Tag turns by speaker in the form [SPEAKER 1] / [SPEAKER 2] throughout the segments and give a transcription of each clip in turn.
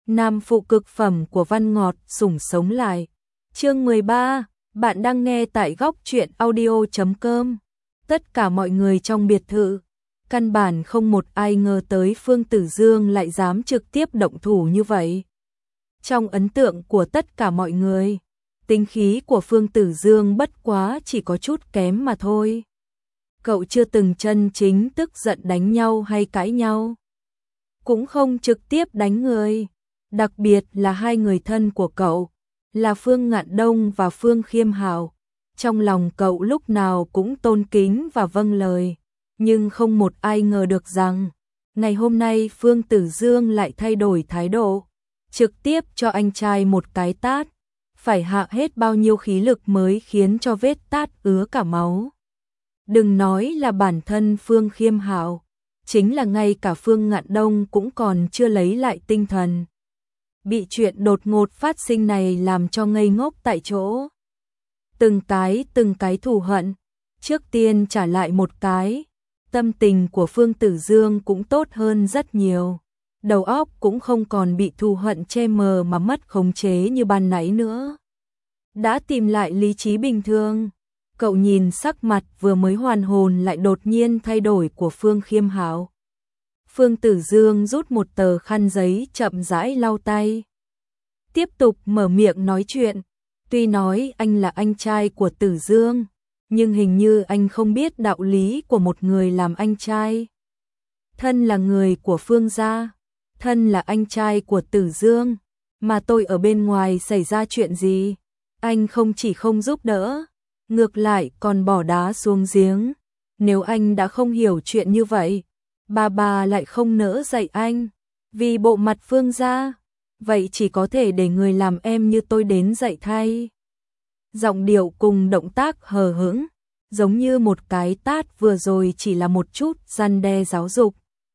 [SPEAKER 1] Nam phụ cực phẩm của Văn Ngọt sủng sống lại. Chương 13, bạn đang nghe tại góc truyện audio.com. Tất cả mọi người trong biệt thự, căn bản không một ai ngờ tới Phương Tử Dương lại dám trực tiếp động thủ như vậy. Trong ấn tượng của tất cả mọi người, tính khí của Phương Tử Dương bất quá chỉ có chút kém mà thôi. Cậu chưa từng chân chính tức giận đánh nhau hay cãi nhau, cũng không trực tiếp đánh người. Đặc biệt là hai người thân của cậu, là Phương Ngạn Đông và Phương Khiêm Hạo. Trong lòng cậu lúc nào cũng tôn kính và vâng lời, nhưng không một ai ngờ được rằng, ngày hôm nay Phương Tử Dương lại thay đổi thái độ, trực tiếp cho anh trai một cái tát, phải hạ hết bao nhiêu khí lực mới khiến cho vết tát ứa cả máu. Đừng nói là bản thân Phương Khiêm Hạo, chính là ngay cả Phương Ngạn Đông cũng còn chưa lấy lại tinh thần. Bị chuyện đột ngột phát sinh này làm cho ngây ngốc tại chỗ. Từng cái thù hận, trước tiên trả lại một cái, tâm tình của Phương Tử Dương cũng tốt hơn rất nhiều. Đầu óc cũng không còn bị thù hận che mờ mà mất khống chế như ban nãy nữa. Đã tìm lại lý trí bình thường, cậu nhìn sắc mặt vừa mới hoàn hồn lại đột nhiên thay đổi của Phương Khiêm Hạo. Phương Tử Dương rút một tờ khăn giấy chậm rãi lau tay. Tiếp tục mở miệng nói chuyện, tuy nói anh là anh trai của Tử Dương, nhưng hình như anh không biết đạo lý của một người làm anh trai. Thân là người của Phương gia, thân là anh trai của Tử Dương, mà tôi ở bên ngoài xảy ra chuyện gì, anh không chỉ không giúp đỡ, ngược lại còn bỏ đá xuống giếng. Nếu anh đã không hiểu chuyện như vậy, bà lại không nỡ dạy anh, vì bộ mặt Phương gia, vậy chỉ có thể để người làm em như tôi đến dạy thay. Giọng điệu cùng động tác hờ hững, giống như một cái tát vừa rồi chỉ là một chút răn đe giáo dục.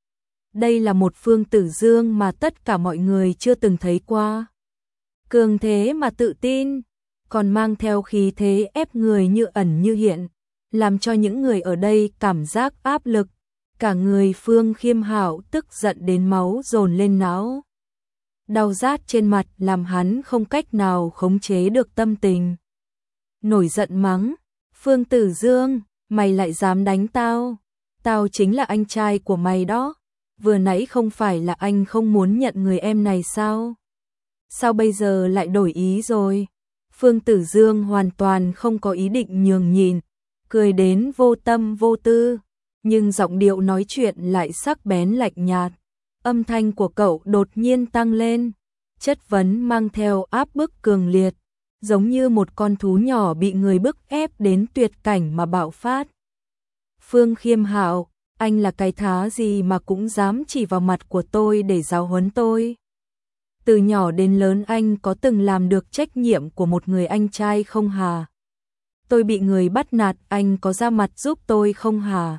[SPEAKER 1] Đây là một Phương Tử Dương mà tất cả mọi người chưa từng thấy qua. Cường thế mà tự tin, còn mang theo khí thế ép người như ẩn như hiện, làm cho những người ở đây cảm giác áp lực. Cả người Phương Khiêm Hạo tức giận đến máu dồn lên não. Đau rát trên mặt làm hắn không cách nào khống chế được tâm tình. Nổi giận mắng, Phương Tử Dương, mày lại dám đánh tao? Tao chính là anh trai của mày đó. Vừa nãy không phải là anh không muốn nhận người em này sao? Sao bây giờ lại đổi ý rồi? Phương Tử Dương hoàn toàn không có ý định nhường nhịn, cười đến vô tâm vô tư, nhưng giọng điệu nói chuyện lại sắc bén lạnh nhạt. Âm thanh của cậu đột nhiên tăng lên, chất vấn mang theo áp bức cường liệt, giống như một con thú nhỏ bị người bức ép đến tuyệt cảnh mà bạo phát. Phương Khiêm Hạo, anh là cái thá gì mà cũng dám chỉ vào mặt của tôi để giáo huấn tôi? Từ nhỏ đến lớn anh có từng làm được trách nhiệm của một người anh trai không hả? Tôi bị người bắt nạt anh có ra mặt giúp tôi không hả?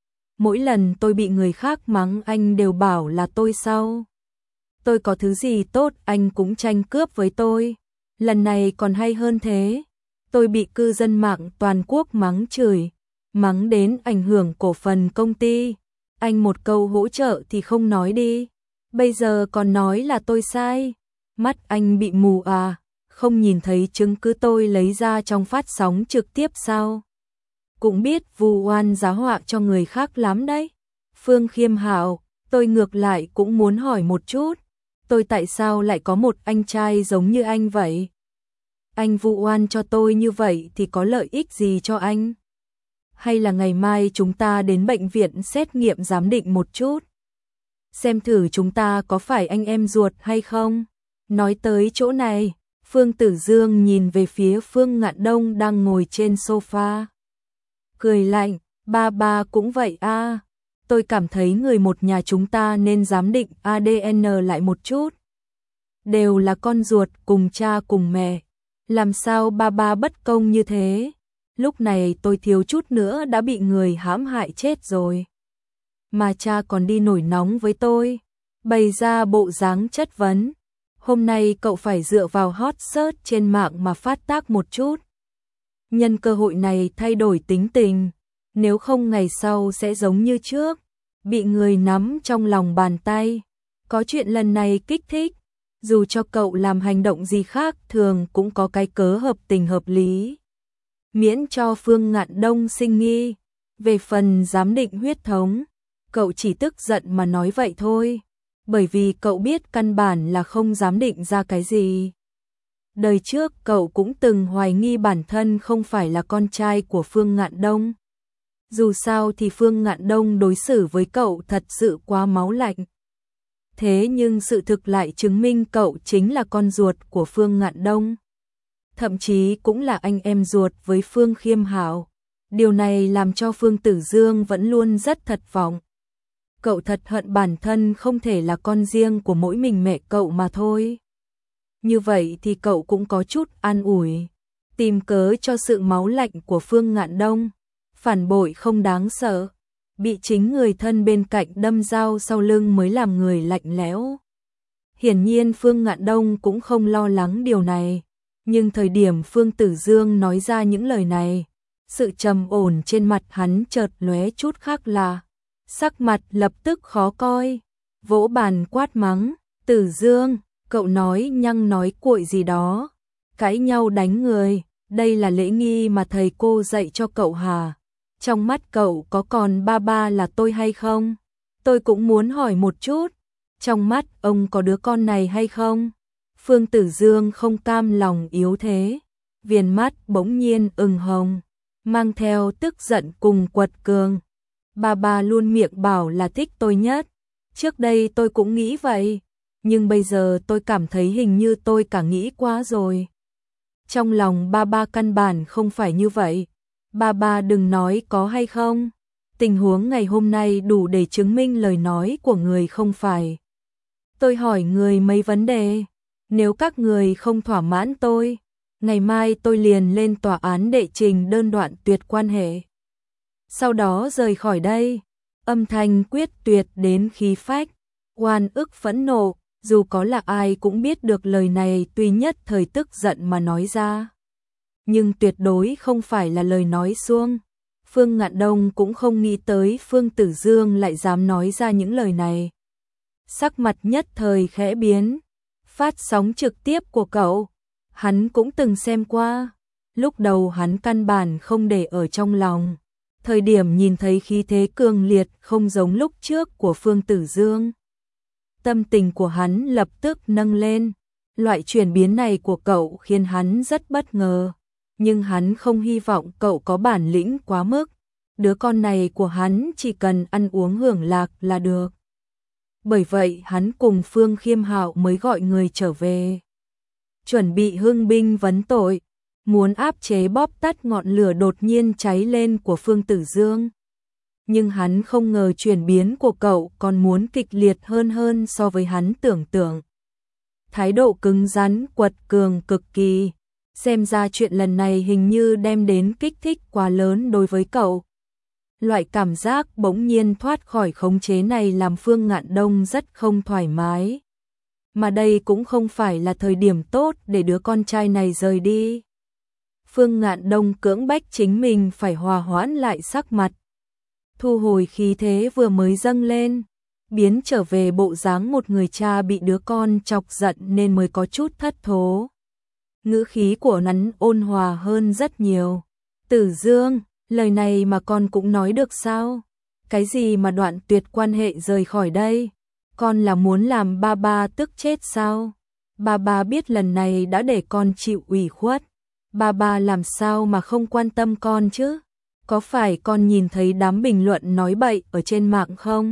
[SPEAKER 1] Mỗi lần tôi bị người khác mắng anh đều bảo là tôi sao? Tôi có thứ gì tốt anh cũng tranh cướp với tôi. Lần này còn hay hơn thế. Tôi bị cư dân mạng toàn quốc mắng chửi, mắng đến ảnh hưởng cổ phần công ty. Anh một câu hỗ trợ thì không nói đi. Bây giờ còn nói là tôi sai. Mắt anh bị mù à? Không nhìn thấy chứng cứ tôi lấy ra trong phát sóng trực tiếp sao? Cũng biết vu oan giá họa cho người khác lắm đấy. Phương Khiêm Hạo, tôi ngược lại cũng muốn hỏi một chút, tôi tại sao lại có một anh trai giống như anh vậy? Anh vu oan cho tôi như vậy thì có lợi ích gì cho anh? Hay là ngày mai chúng ta đến bệnh viện xét nghiệm giám định một chút, xem thử chúng ta có phải anh em ruột hay không? Nói tới chỗ này, Phương Tử Dương nhìn về phía Phương Ngạn Đông đang ngồi trên sofa. Cười lạnh, ba cũng vậy à. Tôi cảm thấy người một nhà chúng ta nên giám định ADN lại một chút. Đều là con ruột cùng cha cùng mẹ. Làm sao ba bất công như thế? Lúc này tôi thiếu chút nữa đã bị người hãm hại chết rồi. Mà cha còn đi nổi nóng với tôi, bày ra bộ dáng chất vấn. Hôm nay cậu phải dựa vào hot search trên mạng mà phát tác một chút. Nhân cơ hội này thay đổi tính tình, nếu không ngày sau sẽ giống như trước, bị người nắm trong lòng bàn tay. Có chuyện lần này kích thích, Dù cho cậu làm hành động gì khác thường cũng có cái cớ hợp tình hợp lý. Miễn cho Phương Ngạn Đông sinh nghi. Về phần giám định huyết thống, cậu chỉ tức giận mà nói vậy thôi. Bởi vì cậu biết căn bản là không dám định ra cái gì. Đời trước cậu cũng từng hoài nghi bản thân không phải là con trai của Phương Ngạn Đông. Dù sao thì Phương Ngạn Đông đối xử với cậu thật sự quá máu lạnh. Thế nhưng sự thực lại chứng minh cậu chính là con ruột của Phương Ngạn Đông. Thậm chí cũng là anh em ruột với Phương Khiêm Hạo. Điều này làm cho Phương Tử Dương vẫn luôn rất thất vọng. Cậu thật hận bản thân không thể là con riêng của mỗi mình mẹ cậu mà thôi. Như vậy thì cậu cũng có chút an ủi. Tìm cớ cho sự máu lạnh của Phương Ngạn Đông. Phản bội không đáng sợ. Bị chính người thân bên cạnh đâm dao sau lưng mới làm người lạnh lẽo. Hiển nhiên Phương Ngạn Đông cũng không lo lắng điều này. Nhưng thời điểm Phương Tử Dương nói ra những lời này, sự trầm ổn trên mặt hắn chợt lóe chút khác lạ. Sắc mặt lập tức khó coi. Vỗ bàn quát mắng. Tử Dương, cậu nói nhăng nói cuội gì đó. Cãi nhau đánh người. Đây là lễ nghi mà thầy cô dạy cho cậu hả? Trong mắt cậu có còn ba ba là tôi hay không? Tôi cũng muốn hỏi một chút. Trong mắt ông có đứa con này hay không? Phương Tử Dương không cam lòng yếu thế. Viền mắt bỗng nhiên ửng hồng. Mang theo tức giận cùng quật cường. Ba ba luôn miệng bảo là thích tôi nhất. Trước đây tôi cũng nghĩ vậy. Nhưng bây giờ tôi cảm thấy hình như tôi cả nghĩ quá rồi. Trong lòng ba ba căn bản không phải như vậy. Ba ba đừng nói có hay không. Tình huống ngày hôm nay đủ để chứng minh lời nói của người không phải. Tôi hỏi người mấy vấn đề. Nếu các người không thỏa mãn tôi, ngày mai tôi liền lên tòa án đệ trình đơn đoạn tuyệt quan hệ. Sau đó rời khỏi đây. Âm thanh quyết tuyệt đến khí phách. Oan ức phẫn nộ. Dù có là ai cũng biết được lời này tuy nhất thời tức giận mà nói ra. Nhưng tuyệt đối không phải là lời nói suông. Phương Ngạn Đông cũng không nghĩ tới Phương Tử Dương lại dám nói ra những lời này. Sắc mặt nhất thời khẽ biến. Phát sóng trực tiếp của cậu, hắn cũng từng xem qua. Lúc đầu hắn căn bản không để ở trong lòng. Thời điểm nhìn thấy khí thế cường liệt không giống lúc trước của Phương Tử Dương. Tâm tình của hắn lập tức nâng lên. Loại chuyển biến này của cậu khiến hắn rất bất ngờ. Nhưng hắn không hy vọng cậu có bản lĩnh quá mức. Đứa con này của hắn chỉ cần ăn uống hưởng lạc là được. Bởi vậy hắn cùng Phương Khiêm Hạo mới gọi người trở về. Chuẩn bị hưng binh vấn tội. Muốn áp chế bóp tắt ngọn lửa đột nhiên cháy lên của Phương Tử Dương. Nhưng hắn không ngờ chuyển biến của cậu còn muốn kịch liệt hơn so với hắn tưởng tượng. Thái độ cứng rắn quật cường cực kỳ. Xem ra chuyện lần này hình như đem đến kích thích quá lớn đối với cậu. Loại cảm giác bỗng nhiên thoát khỏi khống chế này làm Phương Ngạn Đông rất không thoải mái. Mà đây cũng không phải là thời điểm tốt để đứa con trai này rời đi. Phương Ngạn Đông cưỡng bách chính mình phải hòa hoãn lại sắc mặt. Thu hồi khí thế vừa mới dâng lên. Biến trở về bộ dáng một người cha bị đứa con chọc giận nên mới có chút thất thố. Ngữ khí của hắn ôn hòa hơn rất nhiều. Tử Dương, lời này mà con cũng nói được sao? Cái gì mà đoạn tuyệt quan hệ rời khỏi đây? Con là muốn làm ba ba tức chết sao? Ba ba biết lần này đã để con chịu ủy khuất. Ba ba làm sao mà không quan tâm con chứ? Có phải con nhìn thấy đám bình luận nói bậy ở trên mạng không?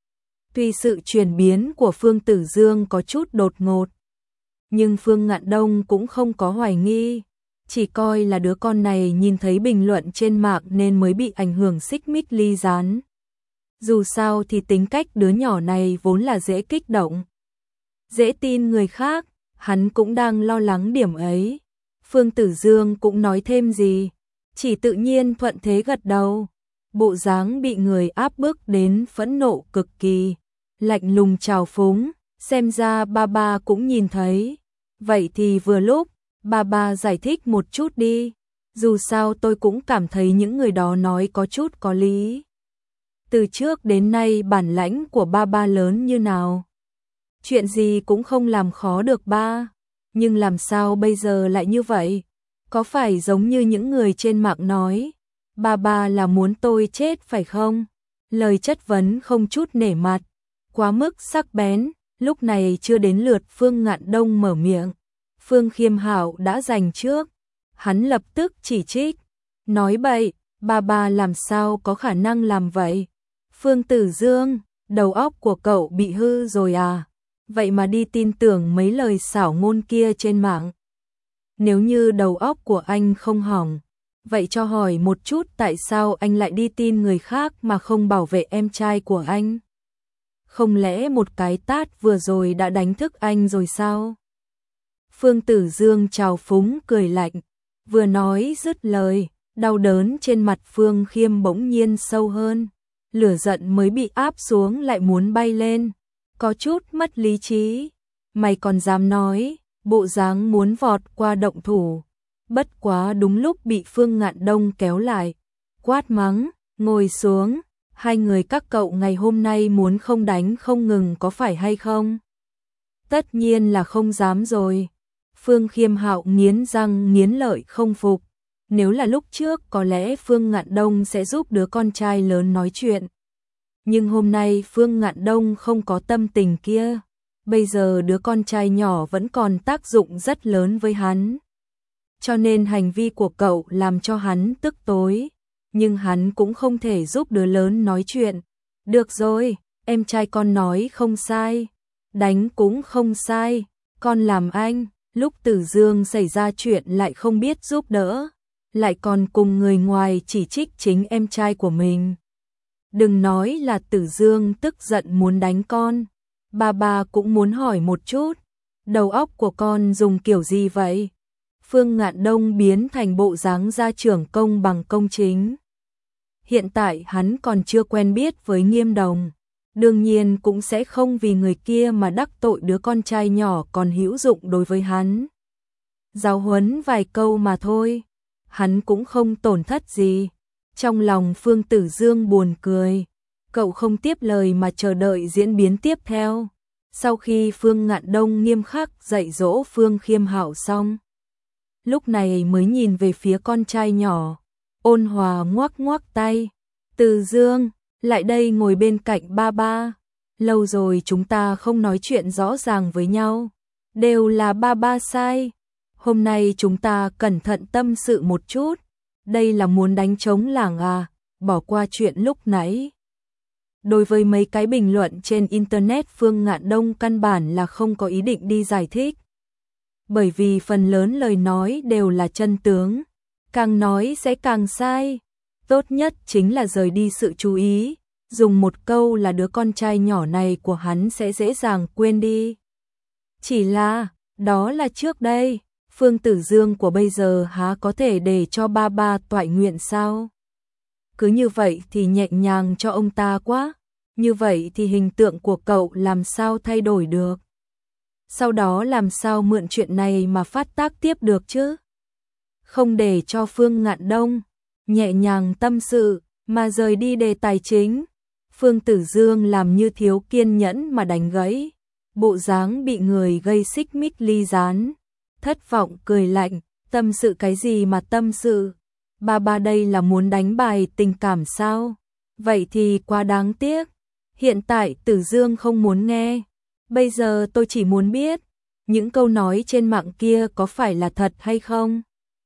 [SPEAKER 1] Tuy sự chuyển biến của Phương Tử Dương có chút đột ngột, nhưng Phương Ngạn Đông cũng không có hoài nghi, chỉ coi là đứa con này nhìn thấy bình luận trên mạng nên mới bị ảnh hưởng xích mích ly gián. Dù sao thì tính cách đứa nhỏ này vốn là dễ kích động, dễ tin người khác, hắn cũng đang lo lắng điểm ấy. Phương Tử Dương cũng nói thêm gì, chỉ tự nhiên thuận thế gật đầu, bộ dáng bị người áp bức đến phẫn nộ cực kỳ, lạnh lùng trào phúng, xem ra ba ba cũng nhìn thấy. Vậy thì vừa lúc, ba ba giải thích một chút đi, dù sao tôi cũng cảm thấy những người đó nói có chút có lý. Từ trước đến nay bản lãnh của ba ba lớn như nào? Chuyện gì cũng không làm khó được ba. Nhưng làm sao bây giờ lại như vậy? Có phải giống như những người trên mạng nói, ba là muốn tôi chết phải không? Lời chất vấn không chút nể mặt, quá mức sắc bén, lúc này chưa đến lượt Phương Ngạn Đông mở miệng. Phương Khiêm Hạo đã giành trước, hắn lập tức chỉ trích, nói bậy, ba làm sao có khả năng làm vậy? Phương Tử Dương, đầu óc của cậu bị hư rồi à? Vậy mà đi tin tưởng mấy lời xảo ngôn kia trên mạng. Nếu như đầu óc của anh không hỏng, vậy cho hỏi một chút tại sao anh lại đi tin người khác mà không bảo vệ em trai của anh? Không lẽ một cái tát vừa rồi đã đánh thức anh rồi sao? Phương Tử Dương trào phúng cười lạnh, vừa nói dứt lời, đau đớn trên mặt Phương Khiêm bỗng nhiên sâu hơn, lửa giận mới bị áp xuống lại muốn bay lên, có chút mất lý trí. Mày còn dám nói, bộ dáng muốn vọt qua động thủ. Bất quá đúng lúc bị Phương Ngạn Đông kéo lại, quát mắng, ngồi xuống, hai người các cậu ngày hôm nay muốn không đánh không ngừng có phải hay không? Tất nhiên là không dám rồi. Phương Khiêm Hạo nghiến răng nghiến lợi không phục. Nếu là lúc trước có lẽ Phương Ngạn Đông sẽ giúp đứa con trai lớn nói chuyện. Nhưng hôm nay Phương Ngạn Đông không có tâm tình kia. Bây giờ đứa con trai nhỏ vẫn còn tác dụng rất lớn với hắn. Cho nên hành vi của cậu làm cho hắn tức tối. Nhưng hắn cũng không thể giúp đứa lớn nói chuyện. Được rồi, em trai con nói không sai. Đánh cũng không sai. Con làm anh, lúc Tử Dương xảy ra chuyện lại không biết giúp đỡ. Lại còn cùng người ngoài chỉ trích chính em trai của mình. Đừng nói là Tử Dương tức giận muốn đánh con. Ba cũng muốn hỏi một chút. Đầu óc của con dùng kiểu gì vậy? Phương Ngạn Đông biến thành bộ dáng gia trưởng công bằng công chính. Hiện tại hắn còn chưa quen biết với Nghiêm Đồng. Đương nhiên cũng sẽ không vì người kia mà đắc tội đứa con trai nhỏ còn hữu dụng đối với hắn. Giáo huấn vài câu mà thôi. Hắn cũng không tổn thất gì. Trong lòng Phương Tử Dương buồn cười. Cậu không tiếp lời mà chờ đợi diễn biến tiếp theo. Sau khi Phương Ngạn Đông nghiêm khắc dạy dỗ Phương Khiêm Hạo xong, lúc này mới nhìn về phía con trai nhỏ, ôn hòa ngoắc ngoắc tay. Tử Dương, lại đây ngồi bên cạnh ba. Lâu rồi chúng ta không nói chuyện rõ ràng với nhau. Đều là ba sai. Hôm nay chúng ta cẩn thận tâm sự một chút. Đây là muốn đánh trống lảng à, bỏ qua chuyện lúc nãy. Đối với mấy cái bình luận trên Internet Phương Ngạn Đông căn bản là không có ý định đi giải thích. Bởi vì phần lớn lời nói đều là chân tướng. Càng nói sẽ càng sai. Tốt nhất chính là rời đi sự chú ý. Dùng một câu là đứa con trai nhỏ này của hắn sẽ dễ dàng quên đi. Chỉ là, đó là trước đây. Phương Tử Dương của bây giờ há có thể để cho ba toại nguyện sao? Cứ như vậy thì nhẹ nhàng cho ông ta quá. Như vậy thì hình tượng của cậu làm sao thay đổi được? Sau đó làm sao mượn chuyện này mà phát tác tiếp được chứ? Không để cho Phương Ngạn Đông nhẹ nhàng tâm sự mà rời đi đề tài chính. Phương Tử Dương làm như thiếu kiên nhẫn mà đánh gãy. Bộ dáng bị người gây xích mích ly gián. Thất vọng cười lạnh, tâm sự cái gì mà tâm sự? Ba đây là muốn đánh bài tình cảm sao? Vậy thì quá đáng tiếc. Hiện tại Tử Dương không muốn nghe. Bây giờ tôi chỉ muốn biết, những câu nói trên mạng kia có phải là thật hay không?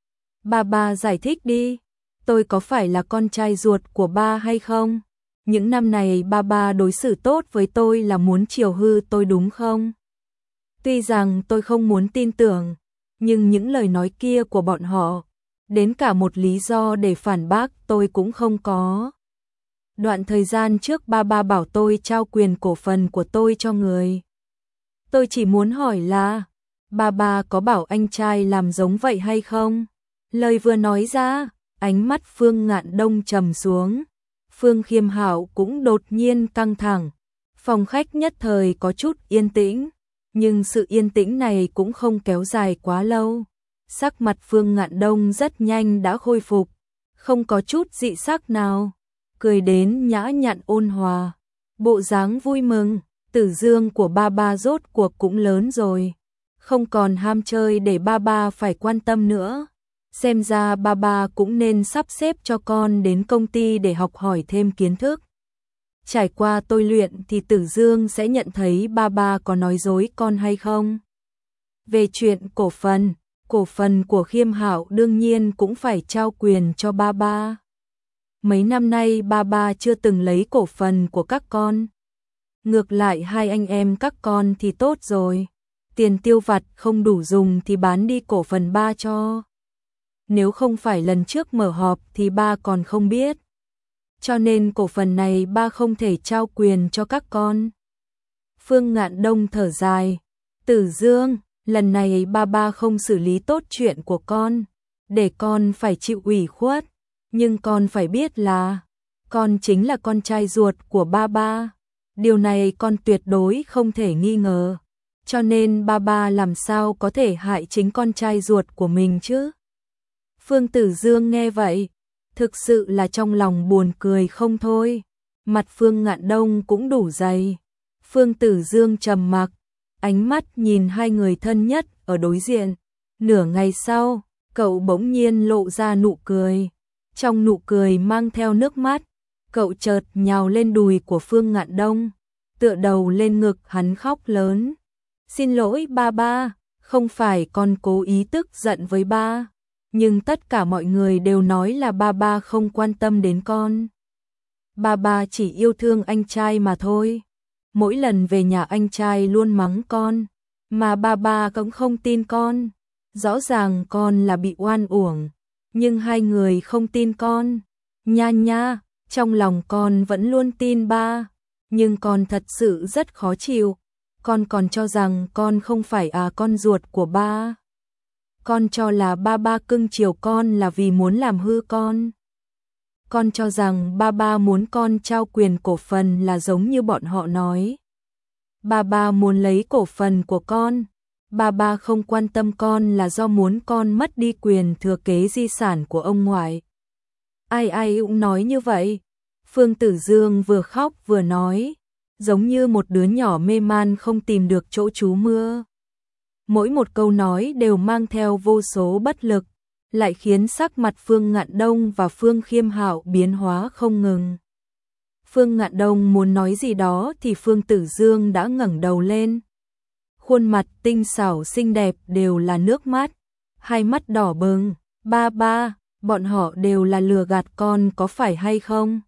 [SPEAKER 1] Ba giải thích đi, tôi có phải là con trai ruột của ba hay không? Những năm này ba đối xử tốt với tôi là muốn chiều hư tôi đúng không? Tuy rằng tôi không muốn tin tưởng, nhưng những lời nói kia của bọn họ, đến cả một lý do để phản bác tôi cũng không có. Đoạn thời gian trước ba bảo tôi trao quyền cổ phần của tôi cho người. Tôi chỉ muốn hỏi là, ba có bảo anh trai làm giống vậy hay không? Lời vừa nói ra, ánh mắt Phương Ngạn Đông trầm xuống. Phương Khiêm Hạo cũng đột nhiên căng thẳng. Phòng khách nhất thời có chút yên tĩnh, nhưng sự yên tĩnh này cũng không kéo dài quá lâu. Sắc mặt Phương Ngạn Đông rất nhanh đã khôi phục, không có chút dị sắc nào, cười đến nhã nhặn ôn hòa, bộ dáng vui mừng. Tử Dương của ba ba rốt cuộc cũng lớn rồi, không còn ham chơi để ba ba phải quan tâm nữa. Xem ra ba ba cũng nên sắp xếp cho con đến công ty để học hỏi thêm kiến thức. Trải qua tôi luyện thì Tử Dương sẽ nhận thấy ba ba có nói dối con hay không. Về chuyện cổ phần của Khiêm Hạo đương nhiên cũng phải trao quyền cho ba ba. Mấy năm nay ba ba chưa từng lấy cổ phần của các con. Ngược lại hai anh em các con thì tốt rồi. Tiền tiêu vặt không đủ dùng thì bán đi cổ phần ba cho. Nếu không phải lần trước mở họp thì ba còn không biết. Cho nên cổ phần này ba không thể trao quyền cho các con. Phương Ngạn Đông thở dài. Tử Dương, lần này ba không xử lý tốt chuyện của con, để con phải chịu ủy khuất. Nhưng con phải biết là, con chính là con trai ruột của ba. Điều này con tuyệt đối không thể nghi ngờ. Cho nên ba làm sao có thể hại chính con trai ruột của mình chứ? Phương Tử Dương nghe vậy, thực sự là trong lòng buồn cười không thôi. Mặt Phương Ngạn Đông cũng đủ dày. Phương Tử Dương trầm mặc, ánh mắt nhìn hai người thân nhất ở đối diện. Nửa ngày sau, cậu bỗng nhiên lộ ra nụ cười. Trong nụ cười mang theo nước mắt, cậu chợt nhào lên đùi của Phương Ngạn Đông, tựa đầu lên ngực hắn khóc lớn. Xin lỗi ba, không phải con cố ý tức giận với ba, nhưng tất cả mọi người đều nói là ba không quan tâm đến con. Ba chỉ yêu thương anh trai mà thôi. Mỗi lần về nhà anh trai luôn mắng con, mà ba cũng không tin con. Rõ ràng con là bị oan uổng, nhưng hai người không tin con. Nha, trong lòng con vẫn luôn tin ba, nhưng con thật sự rất khó chịu. Con còn cho rằng con không phải con ruột của ba. Con cho là ba cưng chiều con là vì muốn làm hư con. Con cho rằng ba muốn con trao quyền cổ phần là giống như bọn họ nói. Ba muốn lấy cổ phần của con. Ba không quan tâm con là do muốn con mất đi quyền thừa kế di sản của ông ngoại. Ai cũng nói như vậy. Phương Tử Dương vừa khóc vừa nói, giống như một đứa nhỏ mê man không tìm được chỗ trú mưa. Mỗi một câu nói đều mang theo vô số bất lực, lại khiến sắc mặt Phương Ngạn Đông và Phương Khiêm Hạo biến hóa không ngừng. Phương Ngạn Đông muốn nói gì đó thì Phương Tử Dương đã ngẩng đầu lên. Khuôn mặt tinh xảo xinh đẹp đều là nước mắt, hai mắt đỏ bừng. Ba, bọn họ đều là lừa gạt con có phải hay không?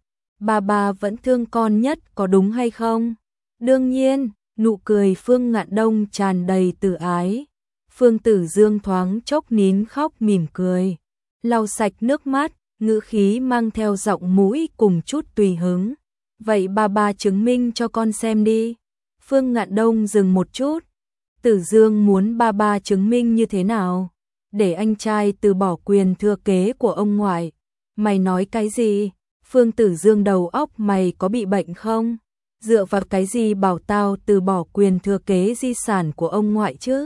[SPEAKER 1] Ba vẫn thương con nhất có đúng hay không? Đương nhiên, nụ cười Phương Ngạn Đông tràn đầy từ ái. Phương Tử Dương thoáng chốc nín khóc mỉm cười, lau sạch nước mắt, ngữ khí mang theo giọng mũi cùng chút tùy hứng. Vậy ba chứng minh cho con xem đi. Phương Ngạn Đông dừng một chút. Tử Dương muốn ba chứng minh như thế nào? Để anh trai từ bỏ quyền thừa kế của ông ngoại. Mày nói cái gì? Phương Tử Dương đầu óc mày có bị bệnh không? Dựa vào cái gì bảo tao từ bỏ quyền thừa kế di sản của ông ngoại chứ?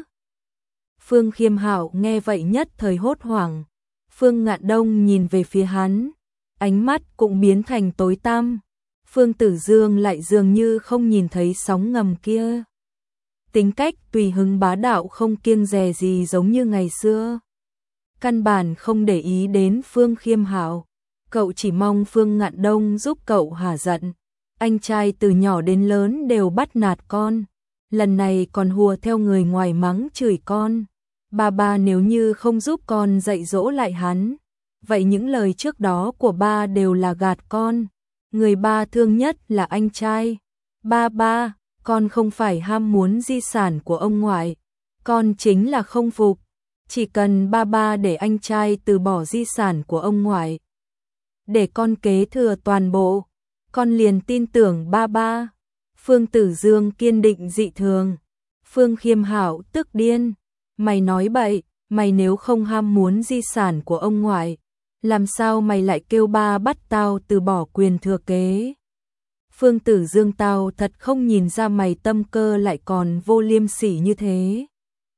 [SPEAKER 1] Phương Khiêm Hạo nghe vậy nhất thời hốt hoảng. Phương Ngạn Đông nhìn về phía hắn, ánh mắt cũng biến thành tối tăm. Phương Tử Dương lại dường như không nhìn thấy sóng ngầm kia. Tính cách tùy hứng bá đạo không kiêng dè gì giống như ngày xưa. Căn bản không để ý đến Phương Khiêm Hạo. Cậu chỉ mong Phương Ngạn Đông giúp cậu hả giận. Anh trai từ nhỏ đến lớn đều bắt nạt con, lần này còn hùa theo người ngoài mắng chửi con. Ba nếu như không giúp con dạy dỗ lại hắn, vậy những lời trước đó của ba đều là gạt con. Người ba thương nhất là anh trai. Ba, con không phải ham muốn di sản của ông ngoại, con chính là không phục. Chỉ cần ba để anh trai từ bỏ di sản của ông ngoại, để con kế thừa toàn bộ, con liền tin tưởng ba. Phương Tử Dương kiên định dị thường. Phương Khiêm Hạo tức điên. Mày nói bậy, mày nếu không ham muốn di sản của ông ngoại, làm sao mày lại kêu ba bắt tao từ bỏ quyền thừa kế? Phương Tử Dương, tao thật không nhìn ra mày tâm cơ lại còn vô liêm sỉ như thế.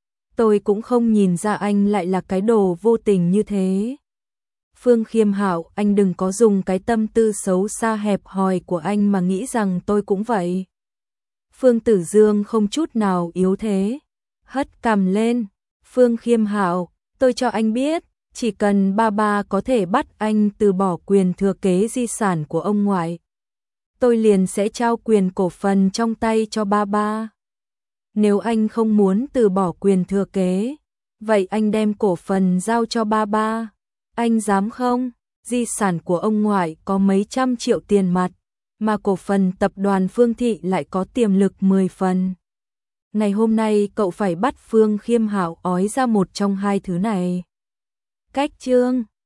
[SPEAKER 1] Tôi cũng không nhìn ra anh lại là cái đồ vô tình như thế. Phương Khiêm Hạo, anh đừng có dùng cái tâm tư xấu xa hẹp hòi của anh mà nghĩ rằng tôi cũng vậy. Phương Tử Dương không chút nào yếu thế, hất cằm lên. Phương Khiêm Hạo, tôi cho anh biết, chỉ cần ba ba có thể bắt anh từ bỏ quyền thừa kế di sản của ông ngoại, tôi liền sẽ trao quyền cổ phần trong tay cho ba ba. Nếu anh không muốn từ bỏ quyền thừa kế, vậy anh đem cổ phần giao cho ba ba. Anh dám không? Di sản của ông ngoại có mấy trăm triệu tiền mặt, mà cổ phần tập đoàn Phương Thị lại có tiềm lực 10 phần. Ngày hôm nay cậu phải bắt Phương Khiêm Hạo ói ra một trong hai thứ này. Cách chương